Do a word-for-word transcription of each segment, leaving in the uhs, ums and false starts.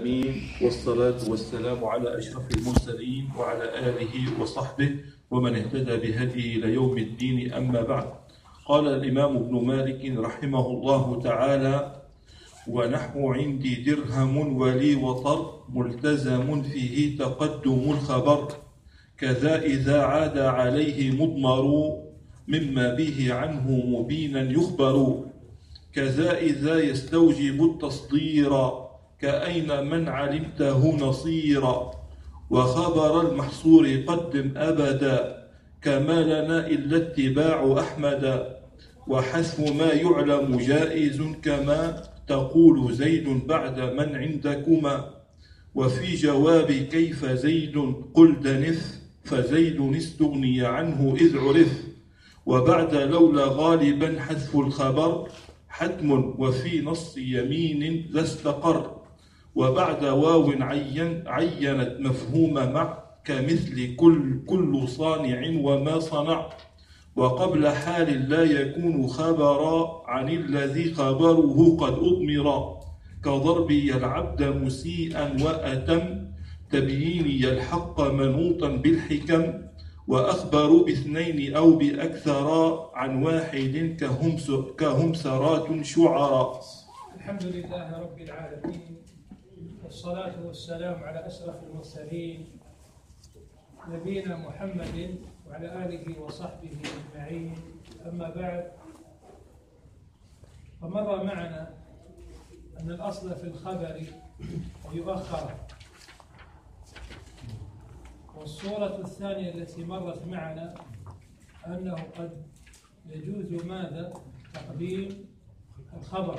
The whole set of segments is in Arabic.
العالمين، والصلاة والسلام على أشرف المرسلين وعلى آله وصحبه ومن اهتدى بهديه إلى يوم الدين. أما بعد، قال الإمام ابن مالك رحمه الله تعالى: ونحو عندي درهم ولي وطر، ملتزم فيه تقدم الخبر، كذا إذا عاد عليه مضمر، مما به عنه مبينا يخبر، كذا إذا يستوجب التصدير، كأين من علمته نصيرا، وخبر المحصور قدم أبدا، كما لنا إلا اتباع أحمد، وحذف ما يعلم جائز، كما تقول زيد بعد من عندكما، وفي جواب كيف زيد قل دنف، فزيد استغني عنه إذ عرف، وبعد لولا غالبا حذف الخبر، حتم وفي نص يمين لا استقر، وبعد واو عين عينت مفهوم مع، كمثل كل كل صانع وما صنع، وقبل حال لا يكون خبرا عن الذي خبره قد أضمر، كضربي العبد مسيئا وأتم، تبييني الحق منوطا بالحكم، وأخبر باثنين أو بأكثر عن واحد كهمس كهمسرات شعراء. الحمد لله رب العالمين، والصلاة والسلام على أشرف المرسلين نبينا محمد وعلى آله وصحبه أجمعين. أما بعد، فمر معنا أن الأصل في الخبر يؤخر، والصورة الثانية التي مرت معنا أنه قد يجوز ماذا؟ تقديم الخبر.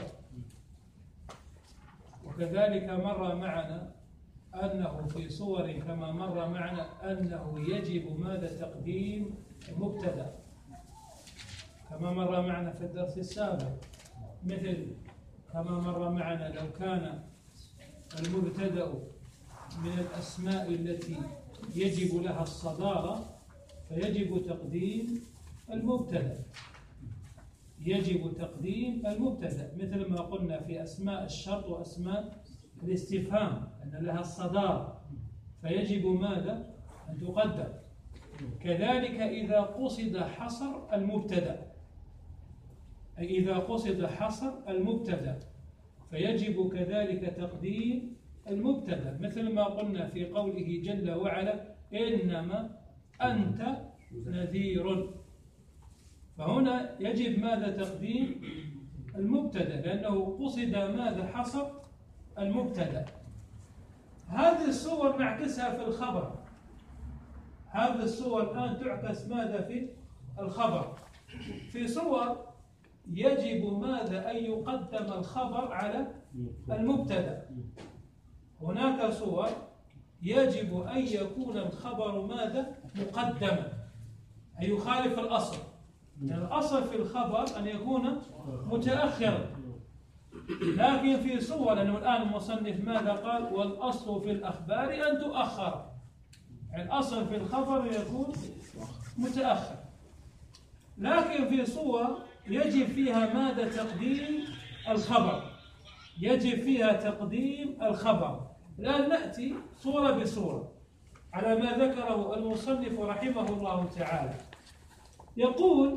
وكذلك مر معنا أنه في صور كما مر معنا أنه يجب ماذا؟ تقديم المبتدأ، كما مر معنا في الدرس السابق، مثل كما مر معنا لو كان المبتدأ من الأسماء التي يجب لها الصدارة فيجب تقديم المبتدأ، يجب تقديم المبتدأ، مثل ما قلنا في أسماء الشرط وأسماء الاستفهام أن لها الصدارة فيجب ماذا؟ أن تقدم. كذلك إذا قصد حصر المبتدأ، أي إذا قصد حصر المبتدأ فيجب كذلك تقديم المبتدأ، مثل ما قلنا في قوله جل وعلا: إنما أنت نذير، فهنا يجب ماذا؟ تقديم المبتدأ، لأنه قصد ماذا؟ حصر المبتدأ. هذه الصور نعكسها في الخبر، هذه الصور الآن تعكس ماذا؟ في الخبر. في صور يجب ماذا؟ أن يقدم الخبر على المبتدأ. هناك صور يجب أن يكون الخبر ماذا؟ مقدما، أي يخالف الأصل، يعني الأصل في الخبر أن يكون متأخرا. لكن في صور، لأنه الآن المصنف ماذا قال؟ والأصل في الأخبار أن تؤخر، يعني الأصل في الخبر يكون متأخر. لكن في صور يجب فيها ماذا؟ تقديم الخبر، يجب فيها تقديم الخبر. الآن نأتي صورة بصورة على ما ذكره المصنف رحمه الله تعالى. يقول: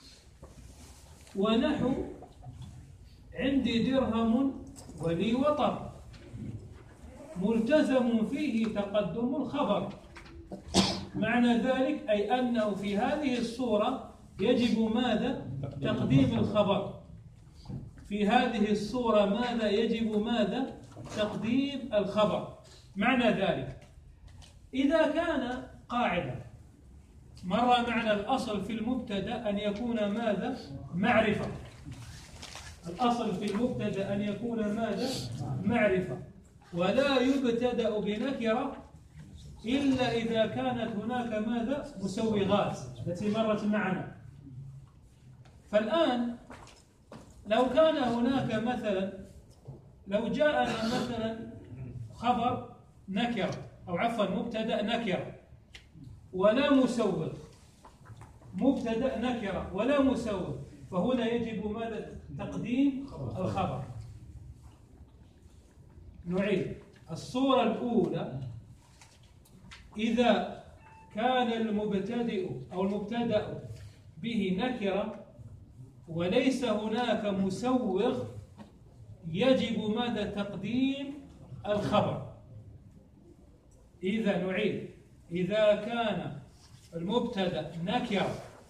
ونحو عندي درهم ولي وطر، ملتزم فيه تقدم الخبر. معنى ذلك أي أنه في هذه الصورة يجب ماذا؟ تقديم الخبر. في هذه الصورة ماذا؟ يجب ماذا؟ تقديم الخبر. معنى ذلك إذا كان قاعدة، مر معنا الأصل في المبتدأ أن يكون ماذا؟ معرفة. الأصل في المبتدأ أن يكون ماذا؟ معرفة، ولا يبتدأ بنكرة إلا إذا كانت هناك ماذا؟ مسوغات التي مرت معنا. فالآن لو كان هناك مثلا، لو جاءنا مثلا خبر نكرة، أو عفوا مبتدأ نكرة ولا مسوغ، مبتدأ نكرة ولا مسوغ، فهنا يجب ماذا؟ تقديم الخبر. نعيد: الصورة الأولى إذا كان المبتدئ أو المبتدأ به نكرة وليس هناك مسوغ يجب ماذا؟ تقديم الخبر. إذا نعيد، إذا كان المبتدأ نكرة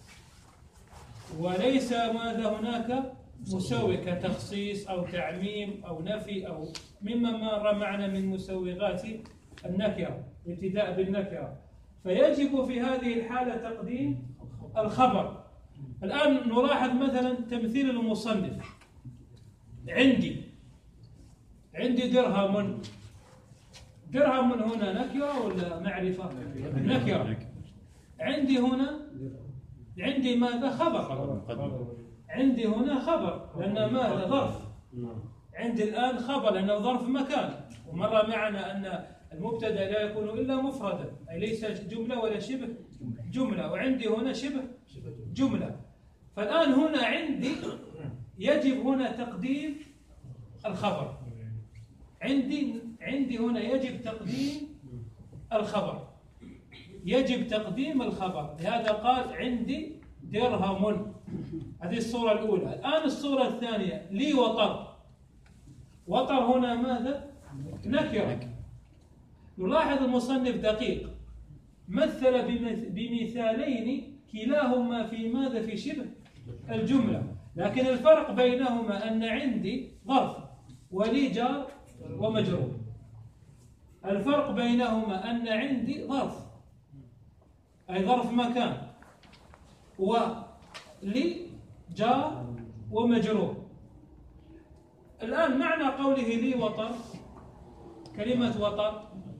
وليس ماذا هناك مسوغ كتخصيص أو تعميم أو نفي أو مما مر معنا من مسوغات النكرة، الابتداء بالنكرة، فيجب في هذه الحالة تقديم الخبر. الآن نلاحظ مثلا تمثيل المصنف. عندي عندي درهم. درهم هنا نكرة ولا معرفة؟ نكرة. عندي هنا عندي ماذا؟ خبر. عندي هنا خبر لأن ماذا؟ ظرف. عندي الآن خبر لأنه ظرف مكان، ومر معنا أن المبتدأ لا يكون إلا مفردا، أي ليس جملة ولا شبه جملة، وعندي هنا شبه جملة. فالآن هنا عندي يجب هنا تقديم الخبر. عندي عندي هنا يجب تقديم الخبر. يجب تقديم الخبر، لهذا قال عندي درهم. هذه الصورة الأولى. الآن الصورة الثانية لي وطر. وطر هنا ماذا؟ نكرة. نلاحظ المصنف دقيق، مثل بمثالين كلاهما في ماذا؟ في شبه الجملة، لكن الفرق بينهما أن عندي ظرف ولي جار ومجرور. الفرق بينهما أن عندي ظرف أي ظرف مكان، ولي جار ومجرور. الآن معنى قوله لي وطر، كلمة وطر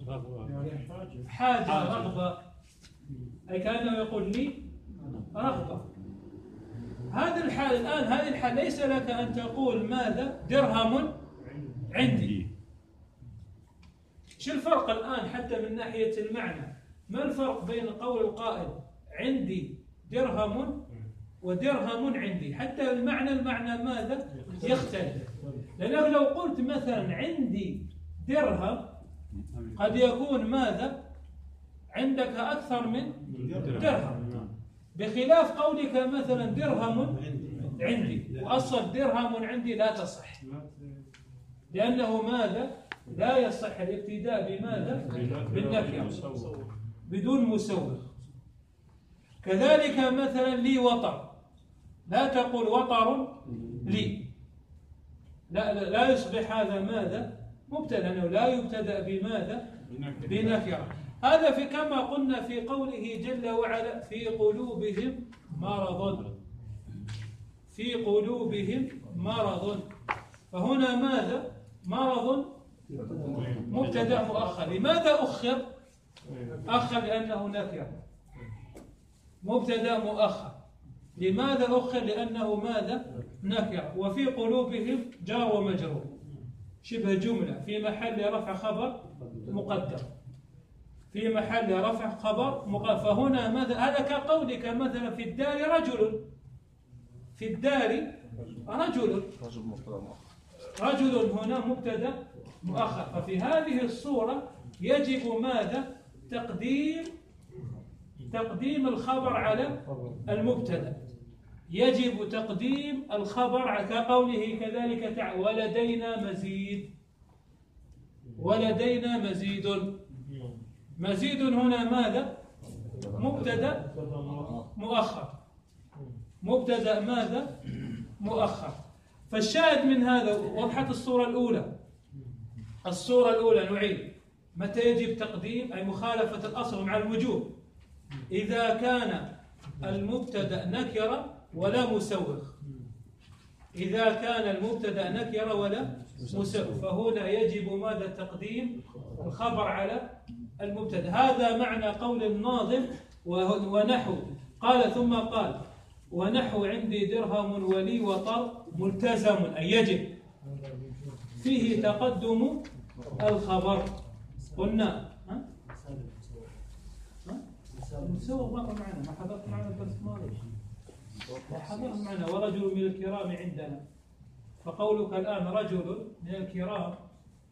حاجة رغبة، أي كأنه يقول لي رغبة. هذه الحال الآن هذه الحال ليس لك أن تقول ماذا؟ درهم عندي. شو الفرق الآن حتى من ناحية المعنى؟ ما الفرق بين قول القائل عندي درهم ودرهم عندي؟ حتى المعنى المعنى ماذا؟ يختلف. لأنه لو قلت مثلا عندي درهم قد يكون ماذا؟ عندك أكثر من درهم، بخلاف قولك مثلا درهم عندي، وأصل درهم عندي لا تصح، لأنه ماذا؟ لا يصح الابتداء بماذا؟ بالنكرة بدون مسوغ. كذلك مثلا لي وطر، لا تقول وطر لي، لا, لا, لا يصبح هذا ماذا؟ مبتدأ، لأنه لا يبتدأ بماذا؟ بنكرة. هذا في كما قلنا في قوله جل وعلا في قلوبهم مرض. في قلوبهم مرض، فهنا ماذا؟ مرض مبتدأ مؤخر. لماذا أخر؟ أخر لأنه نكرة، مبتدأ مؤخر. لماذا أخر؟ لأنه ماذا؟ نكرة. وفي قلوبهم جار ومجرور شبه جملة في محل رفع خبر مقدر، في محل رفع خبر مقدر. فهنا ماذا؟ هذا كقولك مثلا في الدار رجل، في الدار رجل، رجل هنا مبتدأ مؤخر. ففي هذه الصورة يجب ماذا؟ تقديم تقديم الخبر على المبتدأ. يجب تقديم الخبر كقوله كذلك تعالى ولدينا مزيد. ولدينا مزيد. مزيد هنا ماذا؟ مبتدأ مؤخر. مبتدأ ماذا؟ مؤخر. فالشاهد من هذا وضحت الصورة الأولى. الصورة الأولى نعيد، متى يجب تقديم؟ أي مخالفة الأصل مع الوجوب، إذا كان المبتدأ نكرة ولا مسوغ. إذا كان المبتدأ نكرة ولا مسوغ فهنا يجب ماذا؟ تقديم الخبر على المبتدأ. هذا معنى قول الناظم ونحو قال ثم قال ونحو عندي درهم ولي وطر ملتزم، أي يجب فيه تقدم الخبر. قلنا ها؟ المسوغ مر معنا، ما حضرت معنا الدرس الماضي، حضر معنا ورجل من الكرام عندنا. فقولك الآن رجل من الكرام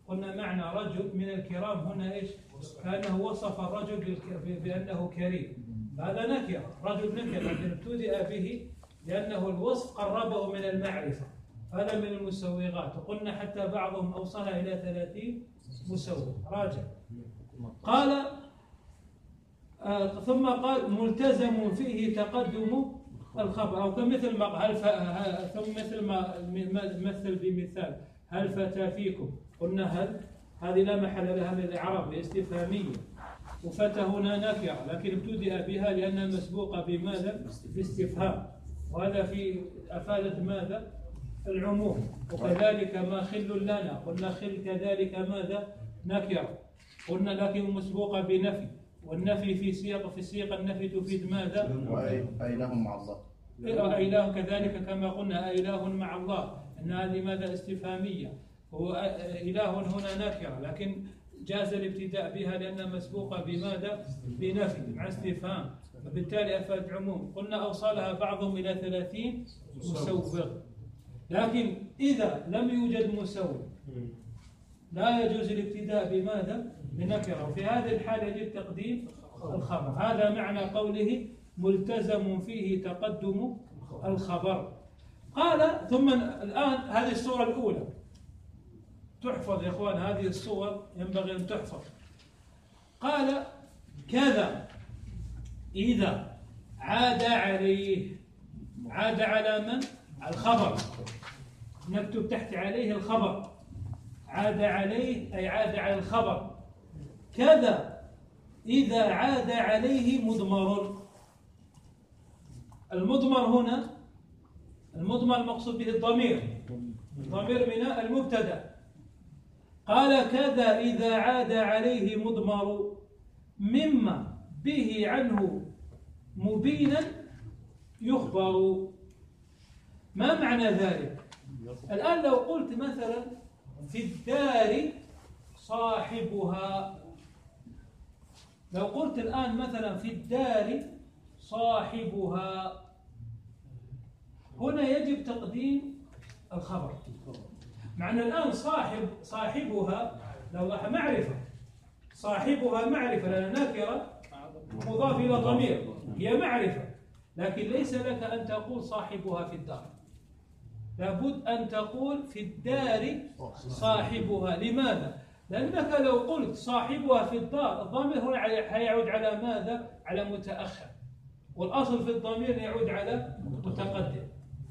قلنا معنى رجل من الكرام هنا إيش؟ كأنه وصف الرجل بأنه كريم، هذا نكرة، رجل نكرة لكن ابتدأ به لأنه الوصف قربه من المعرفة، هذا من المسوغات، وقلنا حتى بعضهم أوصلها إلى ثلاثين مسوغ. راجع قال آه ثم قال ملتزم فيه تقدم الخبر، أو كمثل ما هل ثم مثل ما مثل بمثال هل فتى فيكم، قلنا هل هذه لا محل لها من الإعراب استفهامية، وفتى هنا نكرة لكن ابتدأ بها لأنها مسبوقة بماذا؟ باستفهام، وهذا في أفادت ماذا؟ العموم. وكذلك ما خل لنا، قلنا خل كذلك ماذا؟ نكرة، قلنا لكن مسبوقة بنفي، والنفي في سياق في سياق النفي تفيد ماذا؟ أإله مع الله، أإله كذلك كما قلنا أإله مع الله، أن هذه ماذا؟ استفهامية، هو إله هنا نكرة لكن جاز الابتداء بها لأنها مسبوقة بماذا؟ بنفي مع استفهام، وبالتالي أفاد عموم. قلنا أوصلها بعضهم إلى ثلاثين مسوغ، لكن إذا لم يوجد مسوغ لا يجوز الابتداء بماذا؟ بنكرة، وفي هذه الحالة يجب تقديم الخبر. هذا معنى قوله ملتزم فيه تقدم الخبر. قال ثم الآن هذه الصورة الأولى تحفظ يا إخوان، هذه الصور ينبغي أن تحفظ. قال كذا إذا عاد عليه، عاد على من؟ على الخبر، نكتب تحت عليه الخبر، عاد عليه أي عاد على الخبر. كذا إذا عاد عليه مضمر، المضمر هنا المضمر المقصود به الضمير، الضمير من المبتدأ. قال كذا إذا عاد عليه مضمر مما به عنه مبينا يخبر. ما معنى ذلك؟ الآن لو قلت مثلا في الدار صاحبها، لو قلت الآن مثلا في الدار صاحبها، هنا يجب تقديم الخبر. معنى الآن صاحب صاحبها لو معرفة، صاحبها معرفة لأن نكرة مضاف إلى ضمير، هي معرفة، لكن ليس لك أن تقول صاحبها في الدار، لابد أن تقول في الدار صاحبها. لماذا؟ لأنك لو قلت صاحبها في الدار الضمير هنا هيعود على ماذا؟ على متأخر، والأصل في الضمير يعود على متقدم.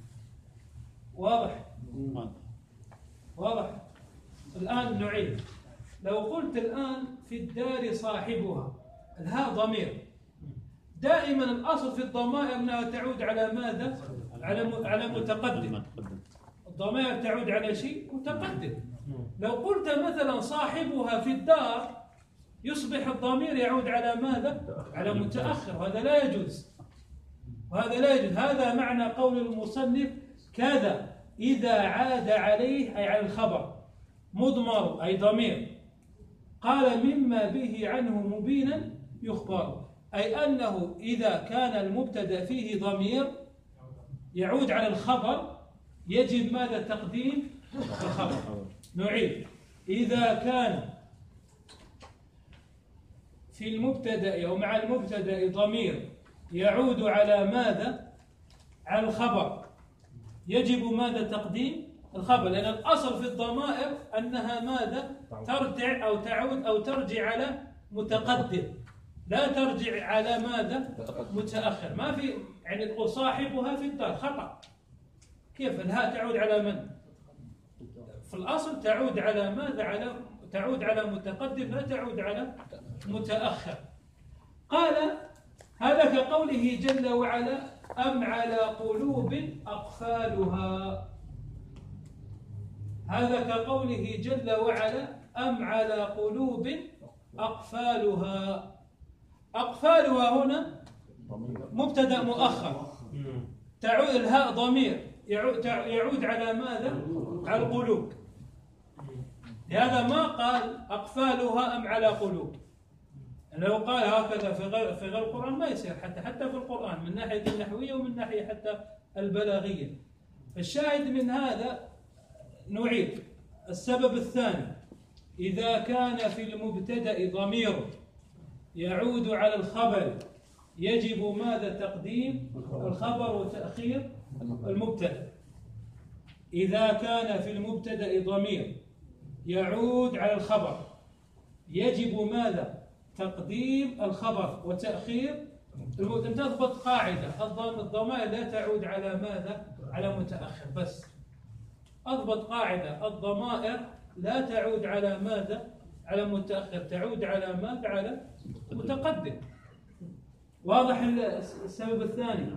واضح؟ واضح؟ الآن نعيد. لو قلت الآن في الدار صاحبها، الهاء ضمير، دائما الأصل في الضمائر أنها تعود على ماذا؟ على على متقدم، الضمائر تعود على شيء متقدم. لو قلت مثلا صاحبها في الدار يصبح الضمير يعود على ماذا؟ على متأخر، وهذا لا يجوز، وهذا لا يجوز. هذا معنى قول المصنف كذا إذا عاد عليه أي على الخبر مضمر أي ضمير، قال مما به عنه مبينا يخبر، أي أنه إذا كان المبتدأ فيه ضمير يعود على الخبر يجب ماذا؟ تقديم الخبر. نعيد. إذا كان في المبتدأ أو مع المبتدأ ضمير يعود على ماذا؟ على الخبر، يجب ماذا؟ تقديم الخبر، لأن الأصل في الضمائر أنها ماذا؟ ترجع أو تعود أو ترجع على متقدم، لا ترجع على ماذا؟ متأخر. ما في يعني تقول صاحبها في الدار، خطأ. كيف الهاء تعود على من؟ في الأصل تعود على ماذا؟ على تعود على متقدم، لا تعود على متأخر. قال هذا كقوله جل وعلا أم على قلوب أقفالها، هذا كقوله جل وعلا أم على قلوب أقفالها. أقفالها هنا مبتدأ مؤخر، تعود الهاء ضمير يعود على ماذا؟ على القلوب، لهذا ما قال أقفالها أم على قلوب. لو قال هكذا في غير في غير القرآن ما يصير، حتى حتى في القرآن من ناحية النحوية ومن ناحية حتى البلاغية. الشاهد من هذا نعيد السبب الثاني إذا كان في المبتدأ ضمير يعود على الخبر يجب ماذا؟ تقديم الخبر وتأخير المبتدأ. إذا كان في المبتدأ ضمير يعود على الخبر يجب ماذا؟ تقديم الخبر وتأخير المبتدأ. تضبط قاعدة: الضمائر لا تعود على ماذا؟ على متأخر. بس أضبط قاعدة: الضمائر لا تعود على ماذا؟ على متأخر، تعود على ماذا؟ على متقدم. واضح السبب الثاني؟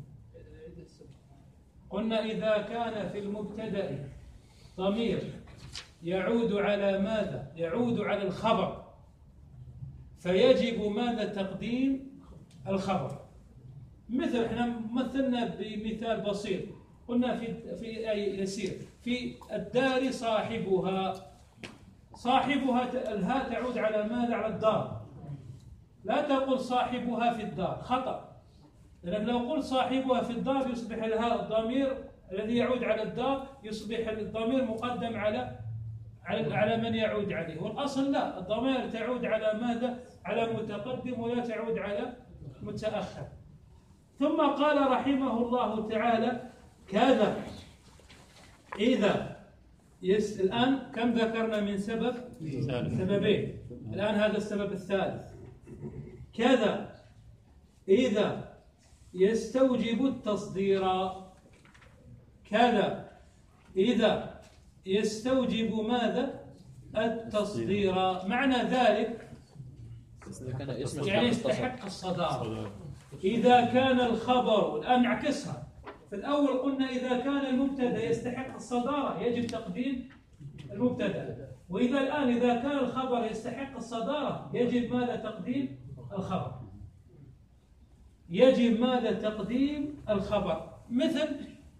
قلنا إذا كان في المبتدأ ضمير يعود على ماذا؟ يعود على الخبر، فيجب ماذا؟ تقديم الخبر. مثل احنا مثلنا بمثال بسيط، قلنا في في أي يسير في الدار صاحبها. صاحبها الهاء تعود على ماذا؟ على الدار. لا تقل صاحبها في الدار، خطأ. لأن لو قلت صاحبها في الدار يصبح الهاء الضمير الذي يعود على الدار، يصبح الضمير مقدم على على على من يعود عليه. والأصل لا، الضمائر تعود على ماذا؟ على متقدم ولا تعود على متأخر. ثم قال رحمه الله تعالى: كذا إذا يس. الآن كم ذكرنا من سبب؟ سببين. الآن هذا السبب الثالث. كذا إذا يستوجب التصدير. كذا إذا يستوجب ماذا؟ التصدير. معنى ذلك يعني يستحق الصدارة. إذا كان الخبر، الآن نعكسها. في الأول قلنا إذا كان المبتدأ يستحق الصدارة يجب تقديم المبتدأ، وإذا الآن إذا كان الخبر يستحق الصدارة يجب ماذا؟ تقديم الخبر. يجب ماذا؟ تقديم الخبر. مثل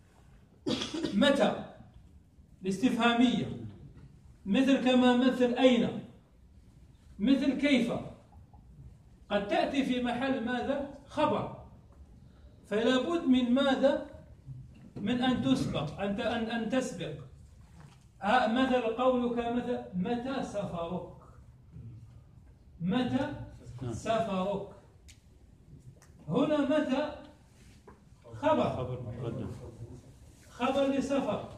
متى الاستفهامية، مثل كما مثل أين، مثل كيف، قد تأتي في محل ماذا؟ خبر، فلا بد من ماذا؟ من أن تسبق، أن أن أن تسبق. مثل قولك مثل متى سفرك، متى سفرك. هنا متى خبر، خبر لسفر،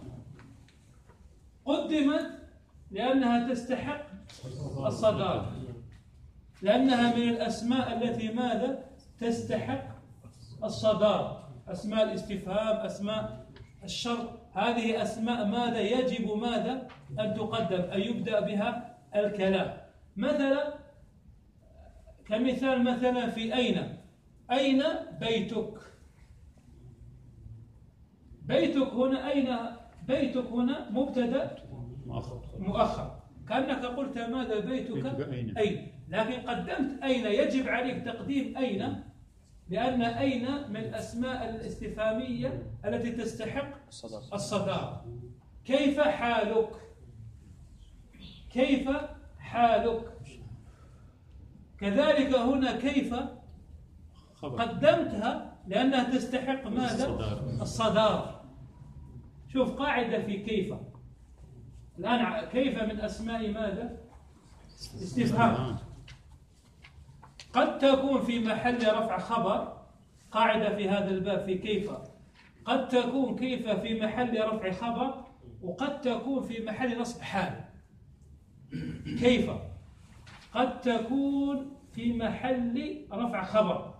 قدمت لأنها تستحق الصدارة، لأنها من الأسماء التي ماذا؟ تستحق الصدارة. أسماء الاستفهام، أسماء الشرط، هذه أسماء ماذا؟ يجب ماذا؟ أن تقدم، أن يبدأ بها الكلام. مثلا كمثال مثلا في أين. أين بيتك؟ بيتك هنا أين؟ بيتك هنا مبتدأ مؤخر، كأنك قلت ماذا؟ بيتك أين. أين، لكن قدمت أين، يجب عليك تقديم أين، لأن أين من الأسماء الاستفهامية التي تستحق الصدارة. كيف حالك؟ كيف حالك؟ كذلك هنا كيف قدمتها لأنها تستحق ماذا؟ الصدارة. شوف قاعدة في كيف. الآن كيف من أسماء ماذا؟ استفهام، قد تكون في محل رفع خبر. قاعدة في هذا الباب في كيف: قد تكون كيف في محل رفع خبر، وقد تكون في محل نصب حال. كيف قد تكون في محل رفع خبر،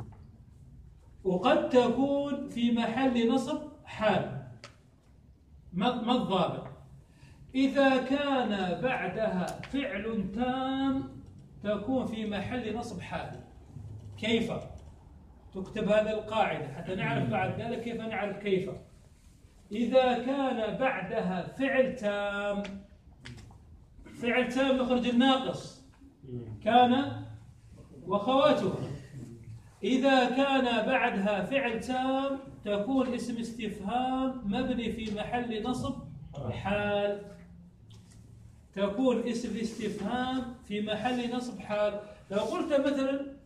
وقد تكون في محل نصب حال. ما الضابط؟ إذا كان بعدها فعل تام تكون في محل نصب حال. كيف؟ تكتب هذه القاعدة حتى نعرف بعد ذلك كيف نعرف كيف. إذا كان بعدها فعل تام، فعل تام نخرج الناقص كان وخواته. إذا كان بعدها فعل تام تكون اسم استفهام مبني في محل نصب حال. تكون اسم الاستفهام في محل نصب حال. لو قلت مثلا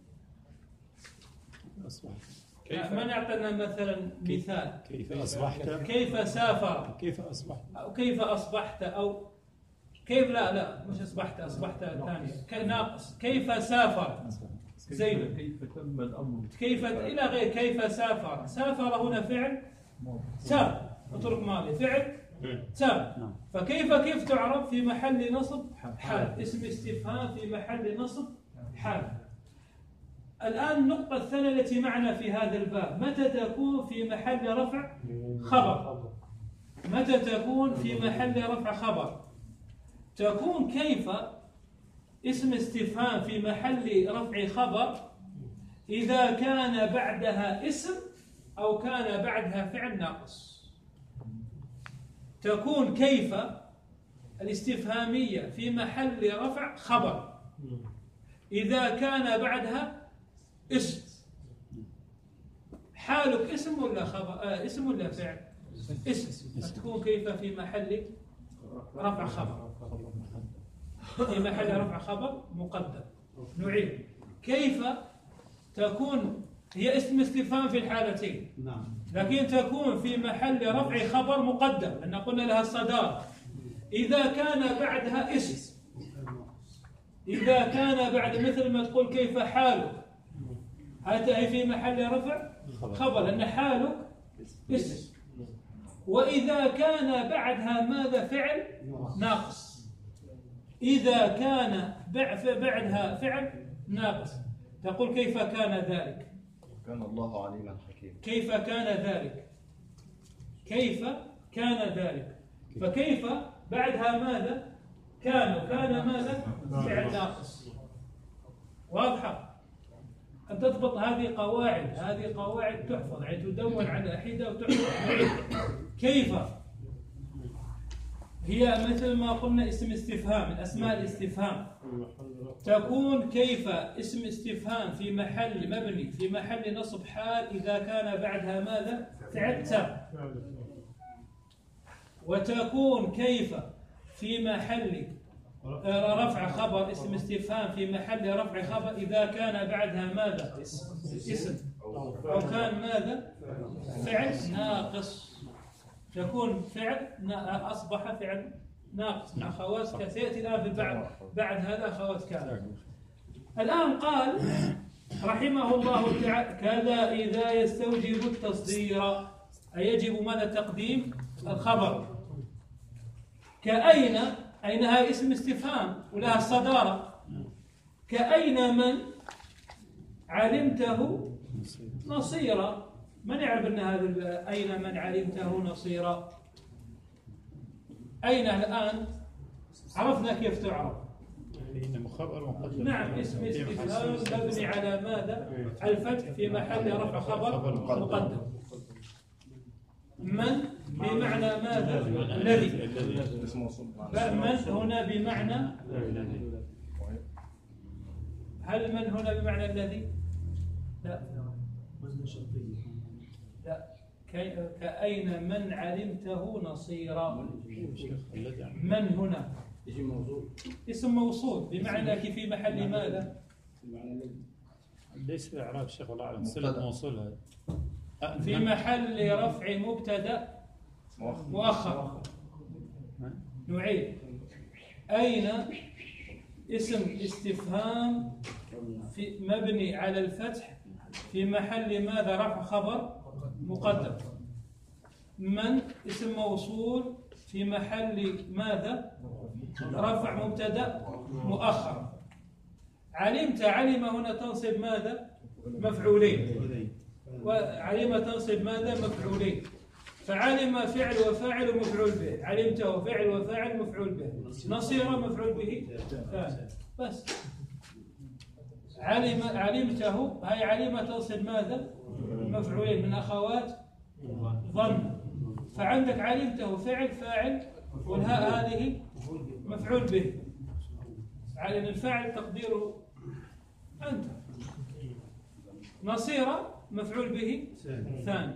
كيف من يعطينا مثلا مثال؟ كيف أصبحت؟ كيف سافر؟ كيف أصبحت؟ أو كيف أصبحت؟ أو كيف لا لا مش أصبحت أصبحت ثانية ناقص. كيف سافر زيد؟ كيف تم الأمر؟ كيف إلى غير كيف سافر. سافر هنا فعل سار، اترك ماضي فعل سار. فكيف كيف تعرف؟ في محل نصب حال، اسم استفهام في محل نصب حال. الآن النقطة الثانية التي معنا في هذا الباب، متى تكون في محل رفع خبر؟ متى تكون في محل رفع خبر؟ تكون كيف اسم استفهام في محل رفع خبر إذا كان بعدها اسم أو كان بعدها فعل ناقص. تكون كيف الاستفهامية في محل رفع خبر إذا كان بعدها اسم. حالك اسم ولا خبر؟ آه اسم ولا فعل؟ اسم. تكون كيف في محل رفع خبر، في محل رفع خبر مقدم. نعيد. كيف تكون هي اسم استفهام في الحالتين، لكن تكون في محل رفع خبر مقدم لأن قلنا لها الصدارة. إذا كان بعدها اسم، إذا كان بعد مثل ما تقول كيف حالك، هذا في محل رفع خبر لأن حالك اسم. وإذا كان بعدها ماذا؟ فعل ناقص. إذا كان بعدها فعل ناقص تقول كيف كان ذلك؟ كان الله عليما حكيما. كيف كان ذلك؟ كيف كان ذلك؟ فكيف بعدها ماذا؟ كان. وكان ماذا؟ فعل ناقص. واضحة؟ أن تضبط هذه قواعد، هذه قواعد تحفظ، يعني تدون على حدة وتحفظ. كيف هي مثل ما قلنا اسم استفهام من أسماء الاستفهام. تكون كيف اسم استفهام في محل مبني في محل نصب حال إذا كان بعدها ماذا؟ فعل تام. وتكون كيف في محل رفع خبر اسم استفهام في محل رفع خبر إذا كان بعدها ماذا؟ اسم أو كان ماذا؟ فعل ناقص. تكون فعل أصبح فعل ناقص مع خوات. سيأتي الآن في بعد بعد هذا خوات كان. الآن قال رحمه الله تعالى كذا إذا يستوجب التصدير، أي يجب ماذا؟ تقديم الخبر. كأين، أين هاي اسم استفهام ولها الصدارة. كأين من علمته نصيرا. من يعرف أن هذا أين من علمته نصيرا؟ أين الآن عرفنا كيف تعرف. نعم اسم استفهام مبني على ماذا؟ الفتح في محل رفع خبر مقدم. من بمعنى ماذا؟ الذي. من هنا بمعنى، هل من هنا بمعنى الذي؟ لا لا. كأين من علمته نصيرا. من هنا اسم موصول بمعنى كيف في محل ماذا؟ ليس في إعراب الشيخ والله أعلم. صلة موصول هذا في محل رفع مبتدأ مؤخر. نعيد. أين اسم استفهام في مبني على الفتح في محل ماذا؟ رفع خبر مقدم. من اسم موصول في محل ماذا؟ رفع مبتدأ مؤخر. علمت، علم هنا تنصب ماذا؟ مفعولين. وعلم تنصب ماذا؟ مفعولين. فعلم فعل وفاعل ومفعول به. علمته فعل وفاعل مفعول به. نصير مفعول به ثاني. بس علم، علمته هاي علم تنصب ماذا؟ مفعولين من أخوات ظن. فعندك علمته فعل فاعل والهاء هذه مفعول به. علم الفاعل تقديره أنت. نصيرة مفعول به ثاني.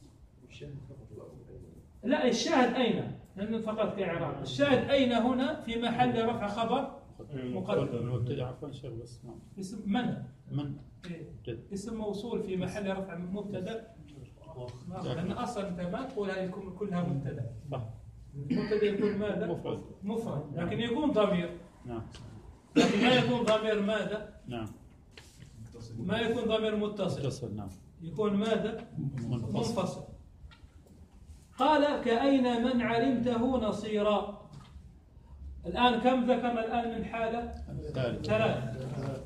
لا الشاهد أين؟ لأنه فقط كإعراب. الشاهد أين هنا في محل رفع خبر مقدم. مبتدأ عفوا شيخ بس اسم من؟ من إيه؟ اسم موصول في محل رفع مبتدأ. لأن أصلا أنت ما تقول هذه كلها مبتدأ. المبتدأ يكون ماذا؟ مفرد. مفرد، لكن يكون ضمير. نعم. لكن ما يكون ضمير ماذا؟ نعم. ما يكون ضمير متصل. متصل. نعم. يكون ماذا؟ منفصل. منفصل. قال كأين من علمته نصيرا. الآن كم ذكرنا الآن من حالة؟ ثالث. ثلاث.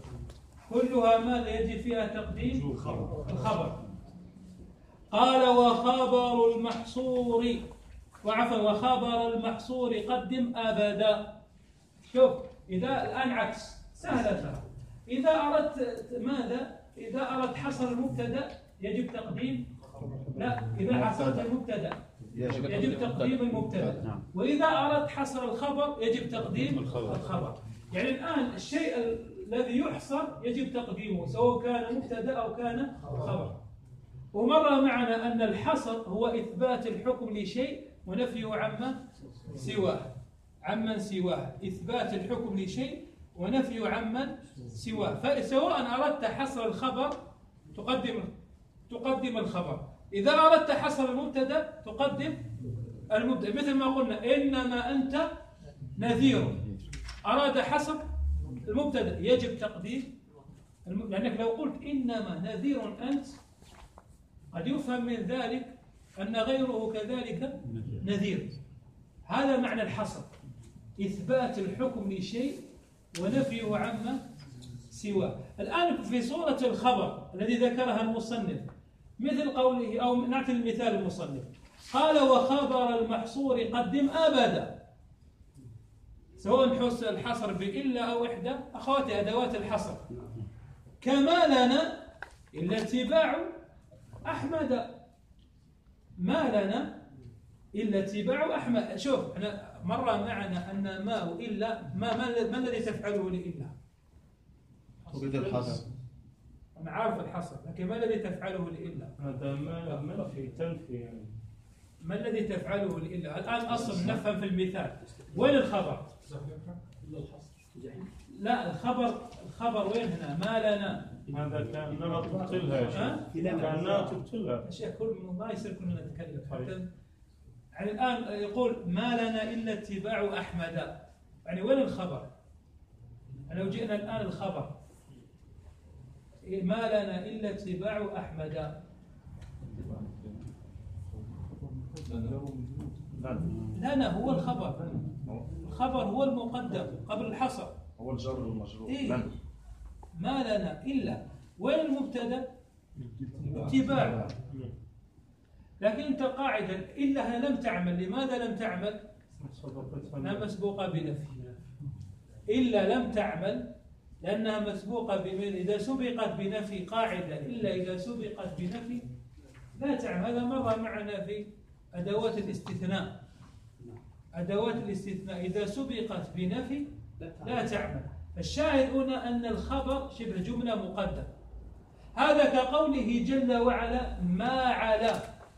كلها ماذا يجب فيها تقديم؟ الخبر. قال وخبر المحصور وعفوا وخبر المحصور قدم أبدا. شوف إذا الآن عكس سهلة ترى. إذا أردت ماذا؟ إذا أردت حصر المبتدأ يجب تقديم لا إذا حصرت المبتدأ يجب تقديم المبتدأ، وإذا أردت حصر الخبر يجب تقديم الخبر. يعني الآن الشيء الذي يحصر يجب تقديمه سواء كان مبتدأ أو كان خبر. ومر معنا أن الحصر هو إثبات الحكم لشيء ونفيه عما سواه عمن سواه إثبات الحكم لشيء ونفيه عمن سواه. فسواء أردت حصر الخبر تقدم تقدم الخبر، إذا أردت حصر المبتدأ تقدم المبتدأ. مثل ما قلنا إنما أنت نذير، أراد حصر المبتدأ يجب تقديم الم... لأنك لو قلت إنما نذير أنت قد يفهم من ذلك أن غيره كذلك نذير. هذا معنى الحصر، إثبات الحكم لشيء ونفيه عما سواه. الآن في صورة الخبر الذي ذكرها المصنف مثل قوله أو نعطي المثال المصنف قال وخبر المحصور قدم أبدا، سواء حس الحصر بإلا أو إحدى أخواتي أدوات الحصر. كما لنا إلا اتباع أحمد، ما لنا إلا اتباع أحمد. شوف احنا مر معنا أن ما وإلا ما ما الذي تفعله لإلا؟ تريد الحصر. أنا عارف الحصر، لكن ما الذي تفعله لإلا؟ هذا ما منفي تنفي يعني. ما الذي تفعله لإلا؟ الآن أصل نفهم في المثال. وين الخبر؟ لا الخبر الخبر وين هنا؟ ما لنا. هذا كأننا تبطلها يا شيخ. كأننا تبطلها. أشياء كل ما يصير كلنا نتكلم حتى يعني الآن يقول ما لنا إلا اتباع أحمد، يعني وين الخبر؟ لو جئنا الآن الخبر ما لنا إلا اتباع أحمد، لنا هو الخبر، الخبر هو المقدم قبل الحصر، هو الجر والمجرور. إيه؟ ما لنا إلا وين المبتدأ؟ اتباع. لكن أنت قاعدة إلا لم تعمل، لماذا لم تعمل؟ لأنها مسبوقة بنفي. إلا لم تعمل لأنها مسبوقة بنفي. إذا سبقت بنفي قاعدة إلا إذا سبقت بنفي لا تعمل. هذا مر معنا في أدوات الاستثناء. أدوات الاستثناء إذا سبقت بنفي لا تعمل. الشاهد هنا أن الخبر شبه جملة مقدم. هذا كقوله جل وعلا ما على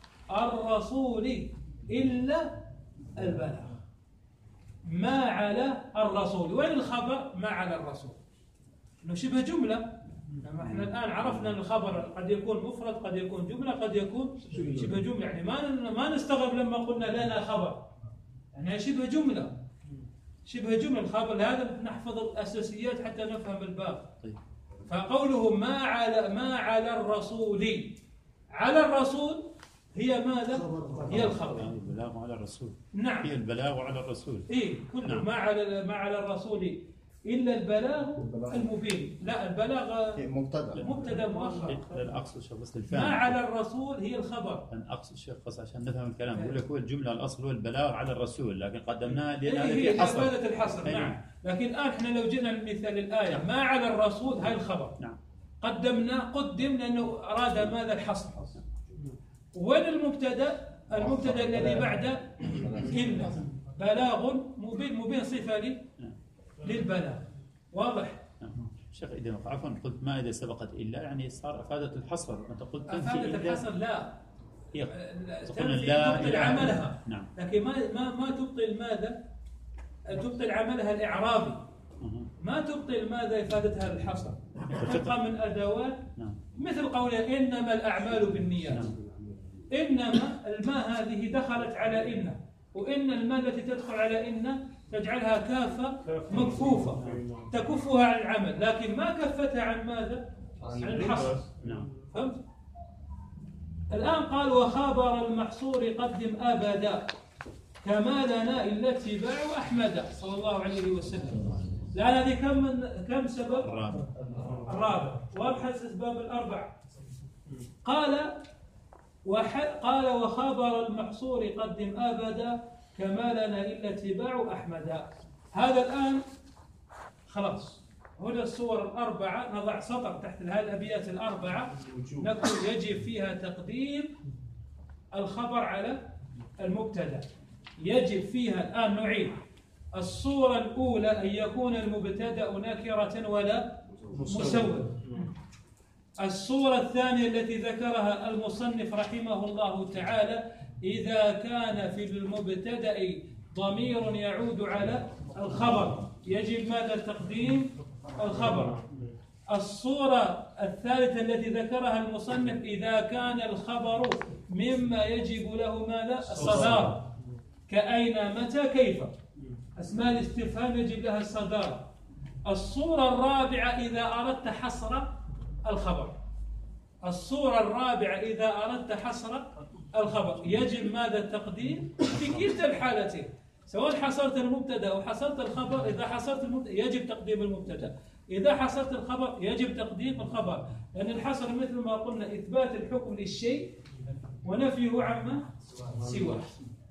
الرسول إلا البلاغ. ما على الرسول، وين الخبر؟ ما على الرسول، إنه شبه جملة. احنا الآن عرفنا أن الخبر قد يكون مفرد قد يكون جملة قد يكون شبه جملة. يعني ما ما نستغرب لما قلنا لنا خبر، يعني شبه جملة شبه جملة. الخبر هذا نحفظ الأساسيات حتى نفهم الباب. فقوله ما على ما على الرسول، على الرسول هي ماذا؟ هي الخبر. يعني البلاغ على الرسول. نعم. هي البلاغ على الرسول. إيه كله نعم. ما على ما على الرسول إلا البلاغ المبين. لا البلاغ مبتدأ مبتدأ مؤخر. لا أقصد شيخ بس الفهم. ما على الرسول هي الخبر. أنا أقصد شيخ بس عشان نفهم الكلام. يقول لك هو الجملة الأصل هو البلاغ على الرسول، لكن قدمناها لأن هذا هي في حصر. هي الحصر. نعم. لكن الآن احنا لو جينا لمثال الآية ما على الرسول هاي الخبر. نعم. قدمنا قدم لأنه أراد ماذا؟ الحصر. وين المبتدأ؟ المبتدأ الذي بعد إلا بلاغ مبين. مبين صفة لي للبلاغ. واضح؟ شيخ إذا عفوا قلت ما إذا سبقت إلا يعني صار أفادت الحصر. أنت قلت أفادت الحصر لا. تنفي تبطل عملها. نعم. لكن ما ما ما تبطل ماذا؟ تبطل عملها الإعرابي. ما تبطل ماذا إفادتها الحصر. تبقى من أدوات. نعم. مثل قوله إنما الأعمال بالنيات. نعم. إنما الماء هذه دخلت على إن وإن الماء التي تدخل على إن تجعلها كافة مكفوفة تكفها عن العمل، لكن ما كفتها عن ماذا؟ عن الحصر. نعم. فهمت؟ الآن قال وخابر المحصور قدم أبدا كما لنا إلا اتباع أحمد صلى الله عليه وسلم. الآن هذه كم من كم سبب؟ الرابع. الرابع. واضح الأسباب الأربع. قال وح... قال وخابر المحصور قدم أبدا كما لنا إلا اتباع أحمد. هذا الآن خلاص هنا الصور الأربعة نضع سطر تحت هذه الأبيات الأربعة نقول يجب فيها تقديم الخبر على المبتدأ. يجب فيها الآن نعيد الصورة الأولى أن يكون المبتدأ نكرة ولا مسوى. الصورة الثانية التي ذكرها المصنف رحمه الله تعالى إذا كان في المبتدأ ضمير يعود على الخبر يجب ماذا؟ تقديم الخبر. الصورة الثالثة التي ذكرها المصنف إذا كان الخبر مما يجب له ماذا؟ الصدارة كأين متى كيف، أسماء الاستفهام يجب لها الصدارة. الصورة الرابعة إذا أردت حصر الخبر. الصورة الرابعة إذا أردت حصر الخبر يجب ماذا؟ التقديم في كلتا الحالتين، سواء حصرت المبتدأ أو حصرت الخبر. إذا حصرت المبتدأ يجب تقديم المبتدأ، إذا حصرت الخبر يجب تقديم الخبر، لأن الحصر مثل ما قلنا إثبات الحكم للشيء ونفيه عما سواه.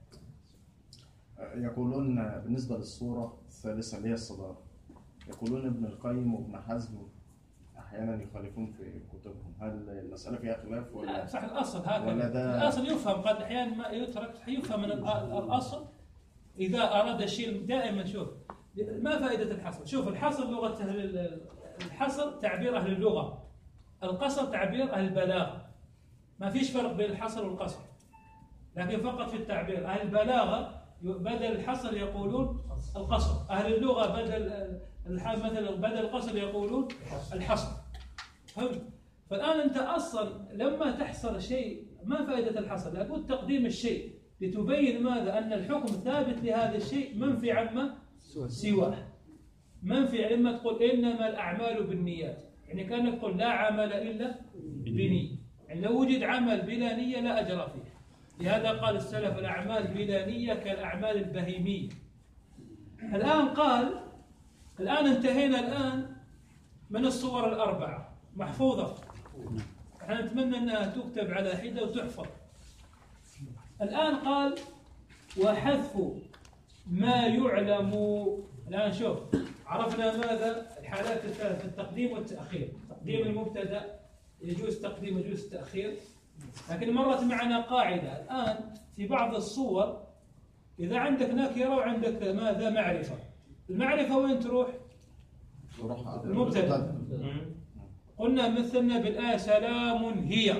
يقولون بالنسبة للصورة الثالثة اللي هي الصدارة، يقولون ابن القيم وابن حزم أحيانا يخالفون في كتبهم، هل المسألة فيها خلاف ولا؟ لا صح، الأصل هكذا، الأصل يفهم، قد أحيانا ما يترك يفهم من الأصل. إذا أراد شيء دائما شوف ما فائدة الحصر. شوف الحصر لغة أهل الحصر تعبير أهل اللغة، القصر تعبير أهل البلاغة. ما فيش فرق بين الحصر والقصر، لكن فقط في التعبير. أهل البلاغة بدل الحصر يقولون القصر، أهل اللغة بدل مثلا بدل القصر يقولون الحصر. فهمت؟ فالآن أنت أصلا لما تحصر شيء ما فائدة الحصر؟ لابد تقديم الشيء لتبين ماذا؟ أن الحكم ثابت لهذا الشيء منفي عما سواه. منفي لما تقول إنما الأعمال بالنيات، يعني كأنك تقول لا عمل إلا بنية، يعني لو وجد عمل بلا نية لا أجر فيه. لهذا قال السلف الأعمال بلا نية كالأعمال البهيمية. الآن قال الآن انتهينا الآن من الصور الأربعة محفوظة، احنا نتمنى أنها تكتب على حدة وتحفظ. الآن قال وحذف ما يعلم. الآن شوف عرفنا ماذا؟ الحالات الثلاثة، التقديم والتأخير. تقديم المبتدأ يجوز تقديم يجوز التأخير، لكن مرت معنا قاعدة الآن في بعض الصور إذا عندك نكرة وعندك ماذا؟ معرفة. المعرفة وين تروح؟ المبتدأ. قلنا مثلنا بالآية سلام هي.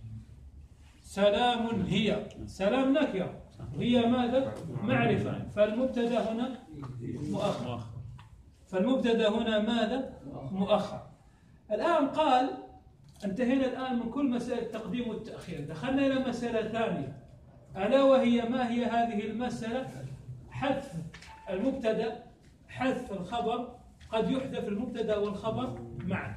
سلام هي، سلام نكرة، هي ماذا؟ معرفة، فالمبتدأ هنا مؤخر. فالمبتدأ هنا ماذا؟ مؤخر. الآن قال انتهينا الآن من كل مسألة التقديم والتأخير، دخلنا إلى مسألة ثانية ألا وهي ما هي هذه المسألة؟ حذف المبتدأ، حذف الخبر. قد يحذف المبتدأ والخبر معا.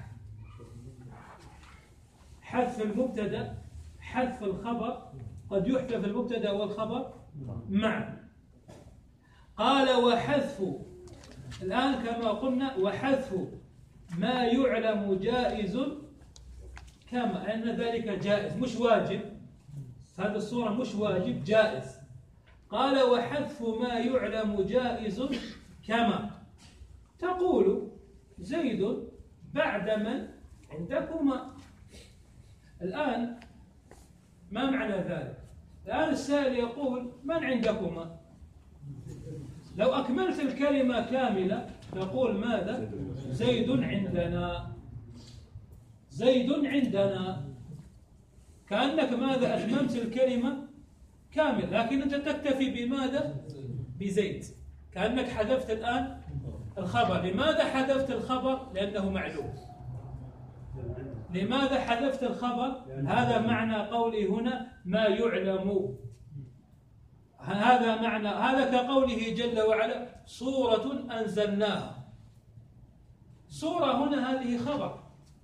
حذف المبتدأ، حذف الخبر، قد يحذف المبتدأ والخبر معا. قال وحذف الآن كما قلنا وحذف ما يعلم جائز كما أن ذلك جائز مش واجب. هذه الصورة مش واجب، جائز. قال وحذف ما يعلم جائز كما تقول زيد بعد من عندكما. الآن ما معنى ذلك؟ الآن السائل يقول من عندكما. لو أكملت الكلمة كاملة تقول ماذا؟ زيد عندنا، زيد عندنا، كأنك ماذا؟ أتممت الكلمة كاملة، لكن أنت تكتفي بماذا؟ بزيد، كأنك حذفت الآن الخبر. لماذا حذفت الخبر؟ لأنه معلوم. لماذا حذفت الخبر؟ هذا معنى قولي هنا ما يعلم. هذا معنى، هذا كقوله جل وعلا سورة أنزلناها. سورة هنا هذه خبر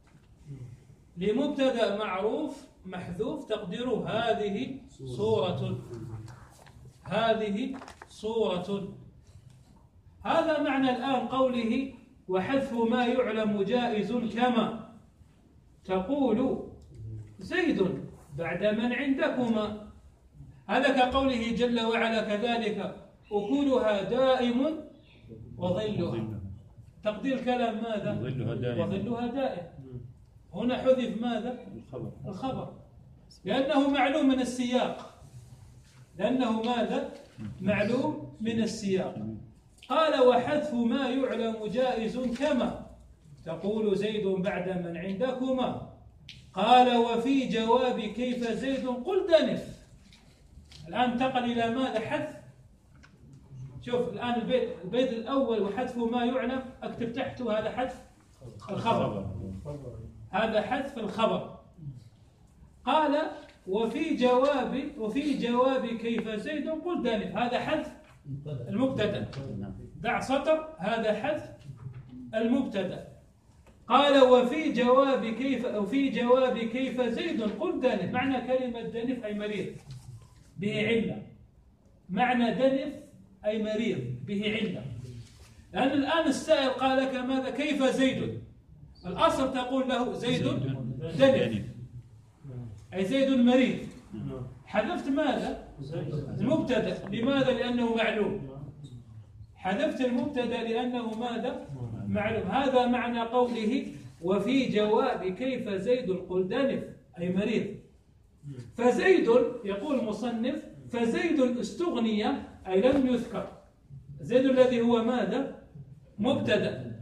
لمبتدأ معروف محذوف تقديره هذه سورة، هذه سورة. هذا معنى الآن قوله وحذف ما يعلم جائز كما تقول زيد بعد من عندكما. هذا كقوله جل وعلا كذلك أكلها دائم وظلها. تقدير الكلام ماذا؟ وظلها دائم. هنا حذف ماذا؟ الخبر. الخبر لأنه معلوم من السياق، لأنه ماذا؟ معلوم من السياق. قال وحذف ما يعلم جائز كما تقول زيد بعد من عندكما. قال وفي جواب كيف زيد قل دنف. الآن انتقل إلى ماذا؟ حذف. شوف الآن البيت, البيت الأول وحذف ما يعلم أكتب تحته هذا حذف الخبر، هذا حذف الخبر. قال وفي جواب وفي جواب كيف زيد قل دنف، هذا حذف المبتدأ. دع سطر، هذا حذف المبتدأ. قال وفي جواب كيف وفي جواب كيف زيد قل دنف. معنى كلمة دنف أي مريض به علة. معنى دنف أي مريض به علة. لأن الآن السائل قال لك ماذا؟ كيف زيد؟ الأصل تقول له زيد دنف أي زيد مريض. حذفت ماذا؟ المبتدأ. لماذا؟ لأنه معلوم. حذفت المبتدأ لأنه ماذا؟ معلوم. هذا معنى قوله وفي جواب كيف زيد قل دنف أي مريض. فزيد يقول المصنف فزيد استغني أي لم يذكر. زيد الذي هو ماذا؟ مبتدأ.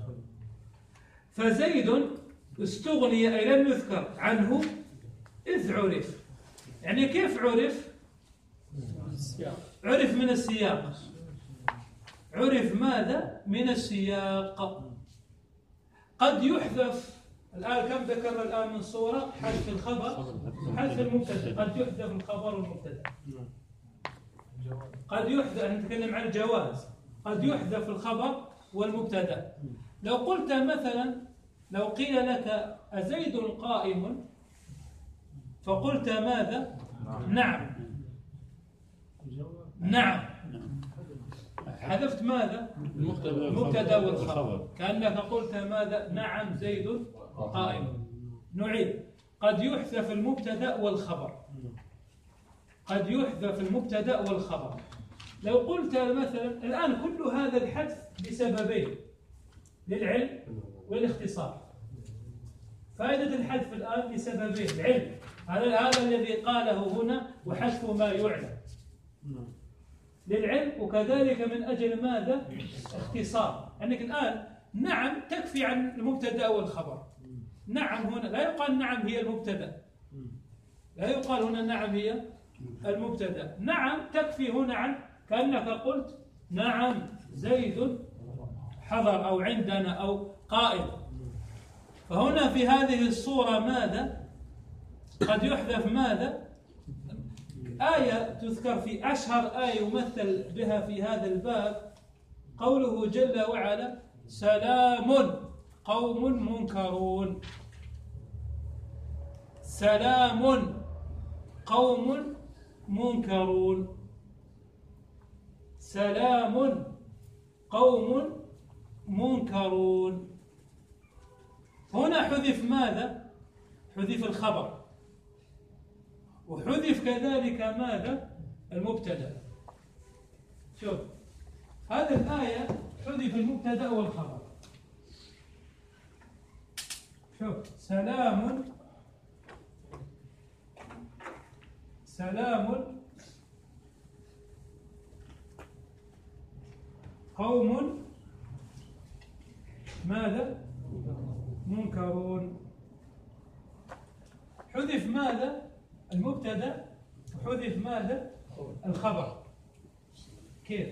فزيد استغني أي لم يذكر عنه إذ عرف. يعني كيف عرف؟ عرف من السياق. عرف ماذا؟ من السياق. قد يحذف الآن كم ذكرنا الآن من صورة؟ حذف الخبر، حذف المبتدأ. قد يحذف الخبر والمبتدأ. قد يحذف، نتكلم عن الجواز. قد يحذف الخبر والمبتدأ. لو قلت مثلا، لو قيل لك أزيد قائم فقلت ماذا؟ نعم. نعم. حذفت ماذا؟ المبتدأ والخبر. كأنك قلت ماذا؟ نعم زيد قائم. نعيد. قد يحذف المبتدأ والخبر. قد يحذف المبتدأ والخبر. لو قلت مثلا الآن كل هذا الحذف بسببين للعلم والاختصار. فائدة الحذف الآن بسببين. العلم هذا هذا الذي قاله هنا وحذف ما يعلم للعلم، وكذلك من أجل ماذا؟ اختصار. أنك الآن نعم تكفي عن المبتدأ والخبر. نعم هنا لا يقال نعم هي المبتدأ، لا يقال هنا نعم هي المبتدأ. نعم تكفي هنا عن كأنك قلت نعم زيد حضر أو عندنا أو قائم. فهنا في هذه الصورة ماذا؟ قد يحذف ماذا؟ آية تذكر في أشهر آية يمثل بها في هذا الباب قوله جل وعلا سلام قوم منكرون. سلام قوم منكرون. سلام قوم منكرون. هنا حذف ماذا؟ حذف الخبر، وحذف كذلك ماذا؟ المبتدأ. شوف هذه الآية حذف المبتدأ والخبر. شوف سلام سلام قوم ماذا؟ منكرون. حذف ماذا؟ المبتدأ، وحذف ماذا؟ الخبر. كيف؟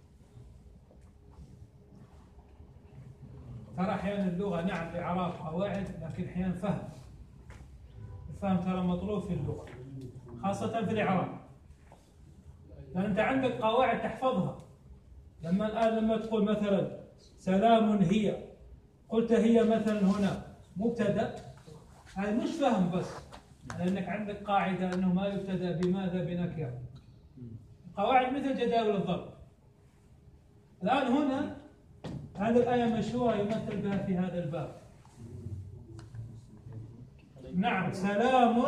ترى أحيانا اللغة نعم إعراب قواعد، لكن أحيانا فهم. الفهم ترى مطلوب في اللغة خاصة في الإعراب. فأنت عندك قواعد تحفظها. لما الآن لما تقول مثلا سلام هي، قلت هي مثلا هنا مبتدأ، هذا مش فهم بس، لأنك عندك قاعدة أنه ما يبتدأ بماذا؟ بنكرة. قواعد مثل جداول الضرب. الآن هنا هذه الآية مشهورة يمثل بها في هذا الباب. نعم، سلام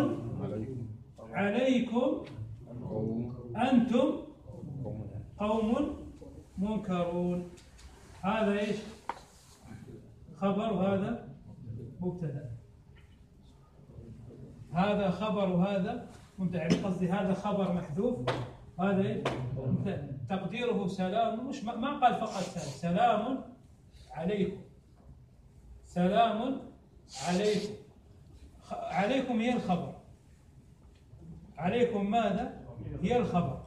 عليكم أنتم قوم منكرون. هذا إيش؟ خبر وهذا مبتدأ. هذا خبر وهذا مبتدأ، قصدي هذا خبر محذوف، هذا إيش؟ تقديره سلام، مش ما قال فقط سلام. سلام عليكم، سلام عليكم. عليكم هي الخبر. عليكم ماذا؟ هي الخبر.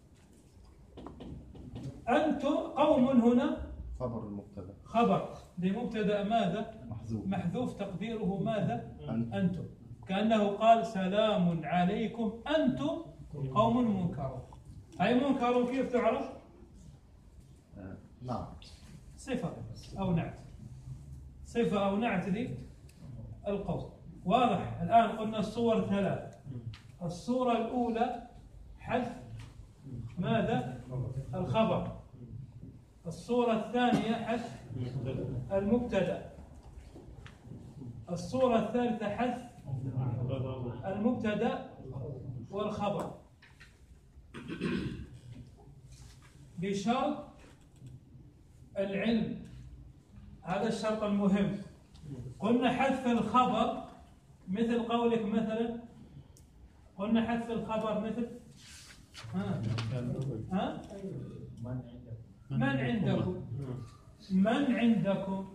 أنتم قوم هنا خبر المبتدا، خبر لمبتدا ماذا؟ محذوف محذوف تقديره ماذا؟ أنت. أنتم. كأنه قال سلام عليكم أنتم قوم منكرون. أي منكرون كيف تعرف؟ آه. نعم، صفة أو نعت. صفة أو نعت لي القول. واضح؟ الآن قلنا الصور ثلاث. الصورة الأولى حذف ماذا؟ الخبر. الصورة الثانية حذف المبتدأ. الصورة الثالثة حذف المبتدأ والخبر، بشرط العلم. هذا الشرط المهم. قلنا حذف الخبر مثل قولك مثلا، قلنا حذف الخبر مثل ها ها من عندكم، من عندكم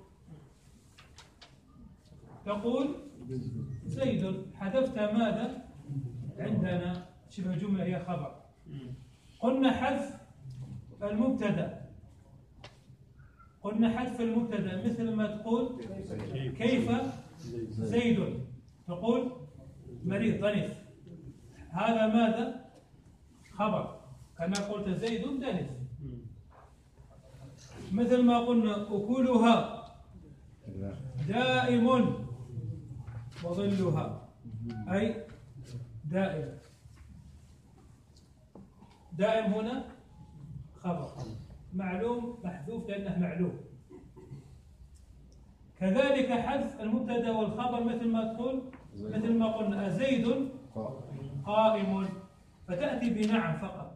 تقول زيد، حذفت ماذا؟ عندنا، شبه جملة هي خبر. قلنا حذف المبتدأ، قلنا حذف المبتدأ مثل ما تقول كيف زيد، تقول مريض ضنف، هذا ماذا؟ خبر، كما قلت زيد دنف. مثل ما قلنا أكلها دائم وظلها، أي دائم. دائم هنا خبر معلوم محذوف لأنه معلوم. كذلك حذف المبتدا والخبر مثل ما تقول، مثل ما قلنا زيد قائم، فتأتي بنعم فقط،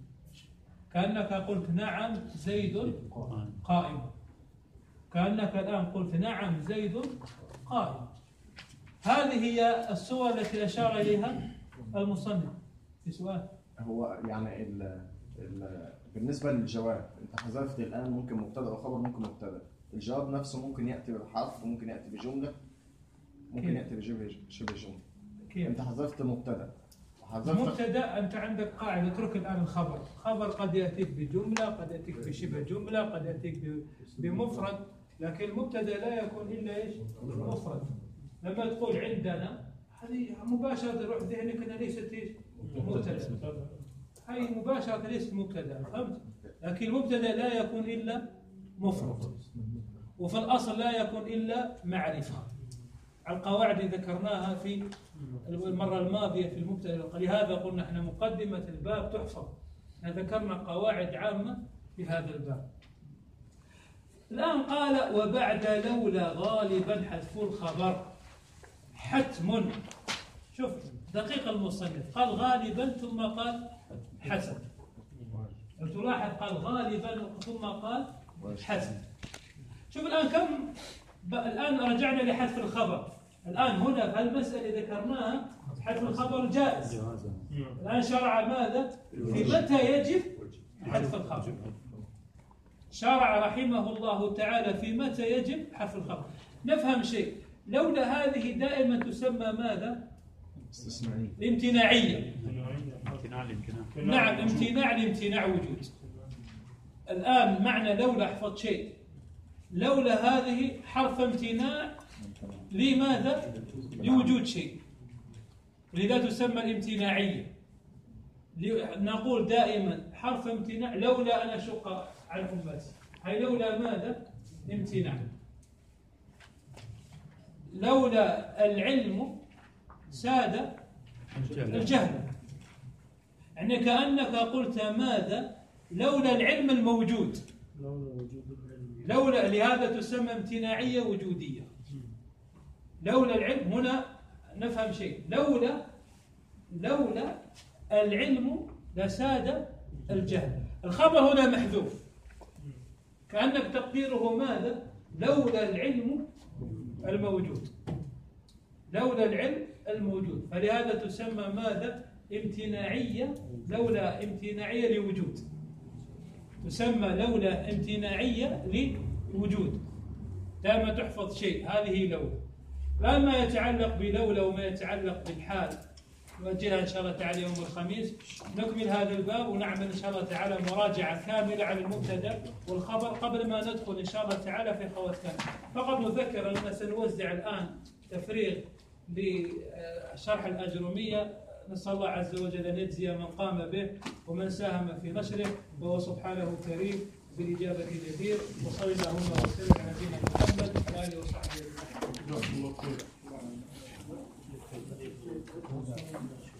كأنك قلت نعم زيد قائم، كأنك الآن قلت نعم زيد قائم. هذه هي الصور التي أشار إليها المصنف في سؤال. هو يعني ال ال بالنسبة للجواب أنت حذفت الآن ممكن مبتدأ وخبر، ممكن مبتدأ. الجواب نفسه ممكن يأتي بالحرف وممكن يأتي بجملة، ممكن كيف؟ يأتي بشبه شبه جملة. كيف؟ أنت حذفت مبتدأ وحذفت مبتدأ. أنت عندك قاعدة، اترك الآن الخبر. خبر قد يأتيك بجملة، قد يأتيك بشبه جملة، قد يأتيك بمفرد، لكن المبتدأ لا يكون إلا إيش؟ مفرد. لما تقول عندنا، هذه مباشرة يروح ذهنك أنها ليست إيش؟ مبتدأ. هاي مباشرة ليست مبتدأ، فهمت؟ لكن المبتدأ لا يكون إلا مفرد، وفي الأصل لا يكون إلا معرفة. القواعد اللي ذكرناها في المرة الماضية في المبتدأ، لهذا قلنا احنا مقدمة الباب تحفظ، ذكرنا قواعد عامة في هذا الباب. الآن قال وبعد لولا غالبا حذف الخبر حتم. شوف دقيق المصنف، قال غالبا ثم قال حسن. تلاحظ قال غالبا ثم قال حسن. شوف الآن كم ب... الآن رجعنا لحذف الخبر. الآن هنا هالمسألة ذكرناها حذف الخبر جائز. الآن شرع ماذا؟ في متى يجب حذف الخبر. شرع رحمه الله تعالى في متى يجب حذف الخبر. نفهم شيء، لولا هذه دائما تسمى ماذا؟ استثنائية، الامتناعية. نعم، امتناع لامتناع وجود. الآن معنى لولا احفظ شيء، لولا هذه حرف امتناع لماذا؟ لوجود شيء، لذا تسمى الامتناعية. نقول دائما حرف امتناع لولا أن أشق على أمتي، هي لولا ماذا؟ امتناع. لولا العلم ساد الجهل، يعني كأنك قلت ماذا؟ لولا العلم الموجود، لولا، لهذا تسمى امتناعية وجودية. لولا العلم، هنا نفهم شيء، لولا لولا العلم لساد الجهل. الخبر هنا محذوف، كأنك تقديره ماذا؟ لولا العلم الموجود، لولا العلم الموجود، فلهذا تسمى ماذا؟ امتناعية. لولا امتناعية لوجود، تسمى لولا امتناعية لوجود. دائما تحفظ شيء، هذه لولا. فما يتعلق بلولا وما يتعلق بالحال نوجهها إن شاء الله تعالى يوم الخميس. نكمل هذا الباب ونعمل إن شاء الله تعالى مراجعة كاملة على المبتدأ والخبر قبل ما ندخل إن شاء الله تعالى في خوات كامل. فقط نذكر أننا سنوزع الآن تفريغ لشرح الأجرومية، نسأل الله عز وجل أن يجزي من قام به ومن ساهم في نشره، وهو سبحانه كريم بالإجابة جدير. وصلى اللهم وسلم على نبينا محمد وعلى آله وصحبه أجمعين.